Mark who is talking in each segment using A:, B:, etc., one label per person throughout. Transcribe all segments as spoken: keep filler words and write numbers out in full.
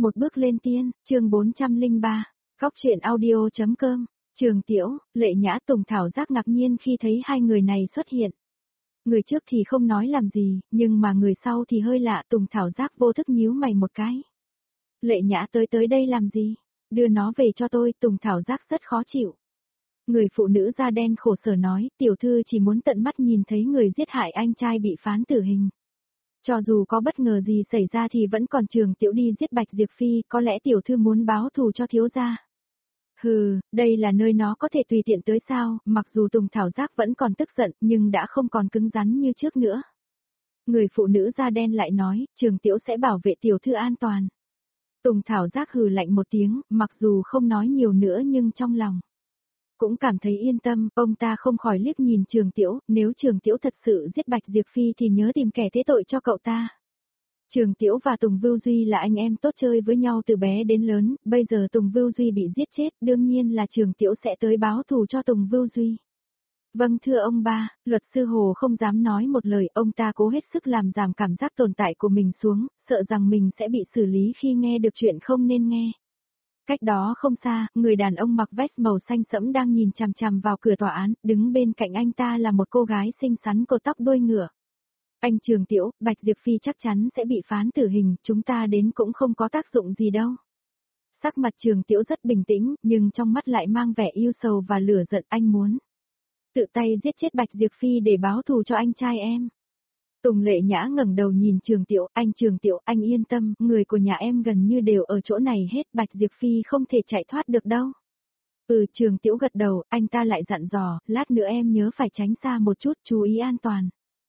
A: Một bước lên tiên, chương bốn trăm lẻ ba, Góc truyện audio chấm com, Trường Tiễu, Lệ Nhã Tùng Thảo Giác ngạc nhiên khi thấy hai người này xuất hiện. Người trước thì không nói làm gì, nhưng mà người sau thì hơi lạ. Tùng Thảo Giác vô thức nhíu mày một cái. Lệ Nhã tới tới đây làm gì? Đưa nó về cho tôi. Tùng Thảo Giác rất khó chịu. Người phụ nữ da đen khổ sở nói, tiểu thư chỉ muốn tận mắt nhìn thấy người giết hại anh trai bị phán tử hình. Cho dù có bất ngờ gì xảy ra thì vẫn còn Trường Tiễu đi giết Bạch Diệp Phi, có lẽ tiểu thư muốn báo thù cho thiếu gia. Hừ, đây là nơi nó có thể tùy tiện tới sao? Mặc dù Tùng Thảo Giác vẫn còn tức giận, nhưng đã không còn cứng rắn như trước nữa. Người phụ nữ da đen lại nói, Trường Tiễu sẽ bảo vệ tiểu thư an toàn. Tùng Thảo Giác hừ lạnh một tiếng, mặc dù không nói nhiều nữa nhưng trong lòng cũng cảm thấy yên tâm. Ông ta không khỏi liếc nhìn Trường Tiễu, nếu Trường Tiễu thật sự giết Bạch Diệp Phi thì nhớ tìm kẻ thế tội cho cậu ta. Trường Tiễu và Tùng Vưu Duy là anh em tốt chơi với nhau từ bé đến lớn, bây giờ Tùng Vưu Duy bị giết chết, đương nhiên là Trường Tiễu sẽ tới báo thù cho Tùng Vưu Duy. Vâng thưa ông ba, luật sư Hồ không dám nói một lời, ông ta cố hết sức làm giảm cảm giác tồn tại của mình xuống, sợ rằng mình sẽ bị xử lý khi nghe được chuyện không nên nghe. Cách đó không xa, người đàn ông mặc vest màu xanh sẫm đang nhìn chằm chằm vào cửa tòa án, đứng bên cạnh anh ta là một cô gái xinh xắn cột tóc đuôi ngựa. Anh Trường Tiễu, Bạch Diệp Phi chắc chắn sẽ bị phán tử hình, chúng ta đến cũng không có tác dụng gì đâu. Sắc mặt Trường Tiễu rất bình tĩnh, nhưng trong mắt lại mang vẻ yêu sầu và lửa giận. Anh muốn tự tay giết chết Bạch Diệp Phi để báo thù cho anh trai em. Tùng Lệ Nhã ngẩng đầu nhìn Trường Tiễu, anh Trường Tiễu, anh yên tâm, người của nhà em gần như đều ở chỗ này hết, Bạch Diệp Phi không thể chạy thoát được đâu. Ừ, Trường Tiễu gật đầu, anh ta lại dặn dò, lát nữa em nhớ phải tránh xa một chút, chú ý an toàn.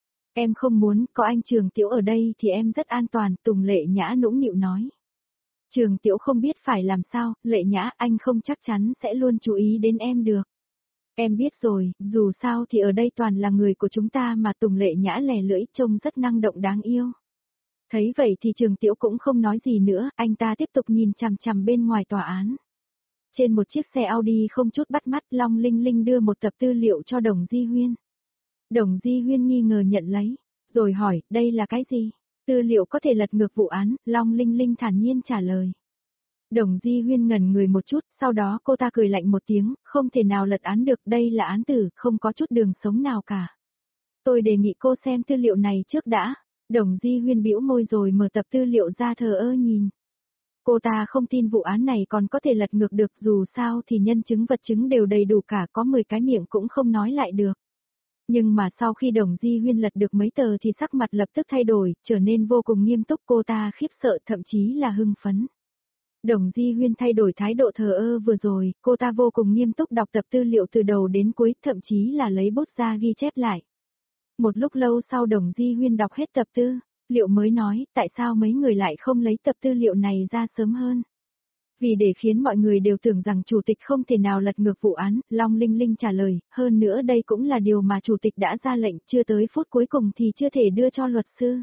A: Em không muốn, có anh Trường Tiễu ở đây thì em rất an toàn, Tùng Lệ Nhã nũng nịu nói. Trường Tiễu không biết phải làm sao, Lệ Nhã, anh không chắc chắn sẽ luôn chú ý đến em được. Em biết rồi, dù sao thì ở đây toàn là người của chúng ta mà. Tùng Lệ Nhã lè lưỡi, trông rất năng động đáng yêu. Thấy vậy thì Trường Tiễu cũng không nói gì nữa, anh ta tiếp tục nhìn chằm chằm bên ngoài tòa án. Trên một chiếc xe Audi không chút bắt mắt, Long Linh Linh đưa một tập tư liệu cho Đồng Di Huyên. Đồng Di Huyên nghi ngờ nhận lấy, rồi hỏi, đây là cái gì? Tư liệu có thể lật ngược vụ án, Long Linh Linh thản nhiên trả lời. Đồng Di Huyên ngẩn người một chút, sau đó cô ta cười lạnh một tiếng, không thể nào lật án được, đây là án tử, không có chút đường sống nào cả. Tôi đề nghị cô xem tư liệu này trước đã. Đồng Di Huyên bĩu môi rồi mở tập tư liệu ra thờ ơ nhìn. Cô ta không tin vụ án này còn có thể lật ngược được, dù sao thì nhân chứng vật chứng đều đầy đủ cả, có mười cái miệng cũng không nói lại được. Nhưng mà sau khi Đồng Di Huyên lật được mấy tờ thì sắc mặt lập tức thay đổi, trở nên vô cùng nghiêm túc, cô ta khiếp sợ thậm chí là hưng phấn. Đồng Di Huyên thay đổi thái độ thờ ơ vừa rồi, cô ta vô cùng nghiêm túc đọc tập tư liệu từ đầu đến cuối, thậm chí là lấy bút ra ghi chép lại. Một lúc lâu sau Đồng Di Huyên đọc hết tập tư liệu mới nói, tại sao mấy người lại không lấy tập tư liệu này ra sớm hơn? Vì để khiến mọi người đều tưởng rằng chủ tịch không thể nào lật ngược vụ án, Long Linh Linh trả lời, hơn nữa đây cũng là điều mà chủ tịch đã ra lệnh, chưa tới phút cuối cùng thì chưa thể đưa cho luật sư.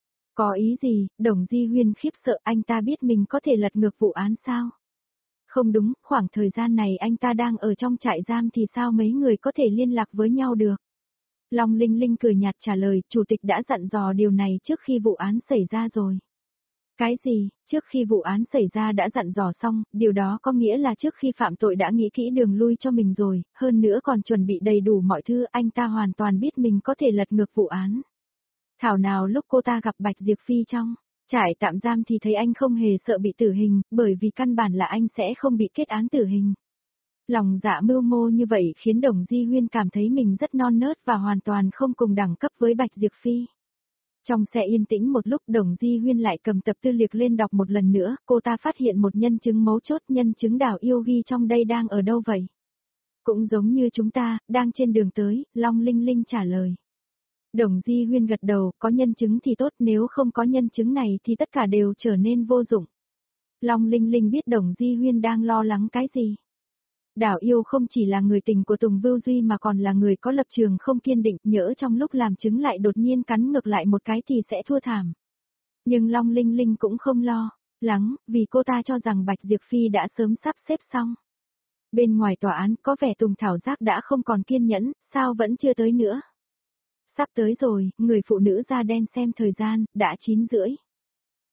A: Có ý gì? Đồng Di Huyên khiếp sợ, anh ta biết mình có thể lật ngược vụ án sao? Không đúng, khoảng thời gian này anh ta đang ở trong trại giam thì sao mấy người có thể liên lạc với nhau được? Long Linh Linh cười nhạt trả lời, chủ tịch đã dặn dò điều này trước khi vụ án xảy ra rồi. Cái gì? Trước khi vụ án xảy ra đã dặn dò xong, điều đó có nghĩa là trước khi phạm tội đã nghĩ kỹ đường lui cho mình rồi, hơn nữa còn chuẩn bị đầy đủ mọi thứ, anh ta hoàn toàn biết mình có thể lật ngược vụ án. Thảo nào lúc cô ta gặp Bạch Diệp Phi trong trại tạm giam thì thấy anh không hề sợ bị tử hình, bởi vì căn bản là anh sẽ không bị kết án tử hình. Lòng dạ mưu mô như vậy khiến Đồng Di Huyên cảm thấy mình rất non nớt và hoàn toàn không cùng đẳng cấp với Bạch Diệp Phi. Trong xe yên tĩnh một lúc, Đồng Di Huyên lại cầm tập tư liệu lên đọc một lần nữa, cô ta phát hiện một nhân chứng mấu chốt, nhân chứng Đào Yêu ghi trong đây đang ở đâu vậy? Cũng giống như chúng ta, đang trên đường tới, Long Linh Linh trả lời. Đồng Di Huyên gật đầu, có nhân chứng thì tốt, nếu không có nhân chứng này thì tất cả đều trở nên vô dụng. Long Linh Linh biết Đồng Di Huyên đang lo lắng cái gì. Đào Yêu không chỉ là người tình của Tùng Vưu Duy mà còn là người có lập trường không kiên định, nhỡ trong lúc làm chứng lại đột nhiên cắn ngược lại một cái thì sẽ thua thảm. Nhưng Long Linh Linh cũng không lo lắng, vì cô ta cho rằng Bạch Diệp Phi đã sớm sắp xếp xong. Bên ngoài tòa án có vẻ Tùng Thảo Giác đã không còn kiên nhẫn, sao vẫn chưa tới nữa? Sắp tới rồi, người phụ nữ da đen xem thời gian, đã chín rưỡi.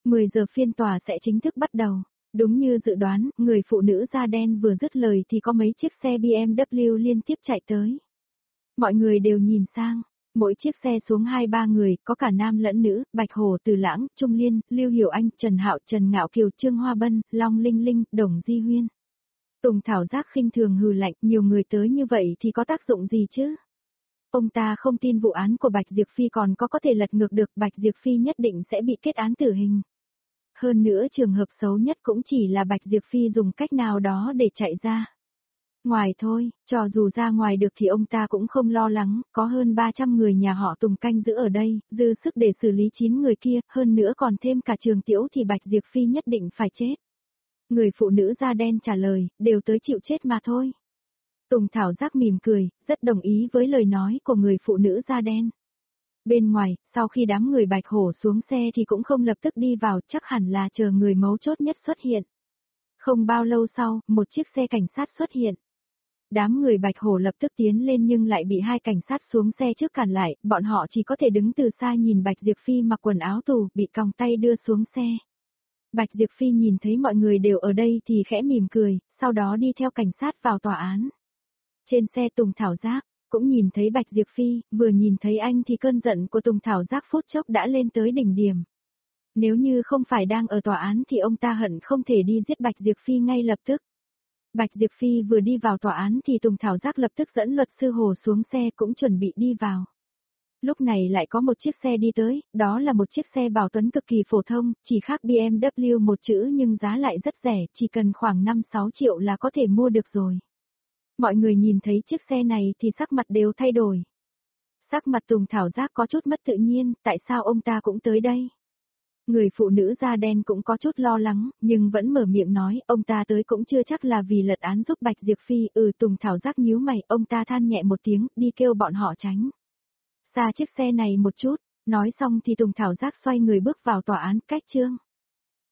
A: mười giờ phiên tòa sẽ chính thức bắt đầu. Đúng như dự đoán, người phụ nữ da đen vừa dứt lời thì có mấy chiếc xe bê em vê liên tiếp chạy tới. Mọi người đều nhìn sang, mỗi chiếc xe xuống hai ba người, có cả nam lẫn nữ, Bạch Hổ, Từ Lãng, Trung Liên, Lưu Hiểu Anh, Trần Hạo, Trần Ngạo Kiều, Trương Hoa Bân, Long Linh Linh, Đồng Di Huyên. Tùng Thảo Giác khinh thường hừ lạnh, nhiều người tới như vậy thì có tác dụng gì chứ? Ông ta không tin vụ án của Bạch Diệp Phi còn có có thể lật ngược được, Bạch Diệp Phi nhất định sẽ bị kết án tử hình. Hơn nữa trường hợp xấu nhất cũng chỉ là Bạch Diệp Phi dùng cách nào đó để chạy ra. Ngoài thôi, cho dù ra ngoài được thì ông ta cũng không lo lắng, có hơn ba trăm người nhà họ Tùng canh giữ ở đây, dư sức để xử lý chín người kia, hơn nữa còn thêm cả Trường Tiễu thì Bạch Diệp Phi nhất định phải chết. Người phụ nữ da đen trả lời, đều tới chịu chết mà thôi. Tùng Thảo Giác mỉm cười, rất đồng ý với lời nói của người phụ nữ da đen. Bên ngoài, sau khi đám người Bạch Hổ xuống xe thì cũng không lập tức đi vào, chắc hẳn là chờ người mấu chốt nhất xuất hiện. Không bao lâu sau, một chiếc xe cảnh sát xuất hiện. Đám người Bạch Hổ lập tức tiến lên nhưng lại bị hai cảnh sát xuống xe trước cản lại, bọn họ chỉ có thể đứng từ xa nhìn Bạch Diệp Phi mặc quần áo tù, bị còng tay đưa xuống xe. Bạch Diệp Phi nhìn thấy mọi người đều ở đây thì khẽ mỉm cười, sau đó đi theo cảnh sát vào tòa án. Trên xe Tùng Thảo Giác, cũng nhìn thấy Bạch Diệp Phi, vừa nhìn thấy anh thì cơn giận của Tùng Thảo Giác phút chốc đã lên tới đỉnh điểm. Nếu như không phải đang ở tòa án thì ông ta hận không thể đi giết Bạch Diệp Phi ngay lập tức. Bạch Diệp Phi vừa đi vào tòa án thì Tùng Thảo Giác lập tức dẫn luật sư Hồ xuống xe cũng chuẩn bị đi vào. Lúc này lại có một chiếc xe đi tới, đó là một chiếc xe Bảo Tuấn cực kỳ phổ thông, chỉ khác bê em vê một chữ nhưng giá lại rất rẻ, chỉ cần khoảng năm sáu triệu là có thể mua được rồi. Mọi người nhìn thấy chiếc xe này thì sắc mặt đều thay đổi. Sắc mặt Tùng Thảo Giác có chút mất tự nhiên, tại sao ông ta cũng tới đây? Người phụ nữ da đen cũng có chút lo lắng, nhưng vẫn mở miệng nói, ông ta tới cũng chưa chắc là vì lật án giúp Bạch Diệp Phi, ừ Tùng Thảo Giác nhíu mày, ông ta than nhẹ một tiếng, đi kêu bọn họ tránh. Xa chiếc xe này một chút, nói xong thì Tùng Thảo Giác xoay người bước vào tòa án, cách trương.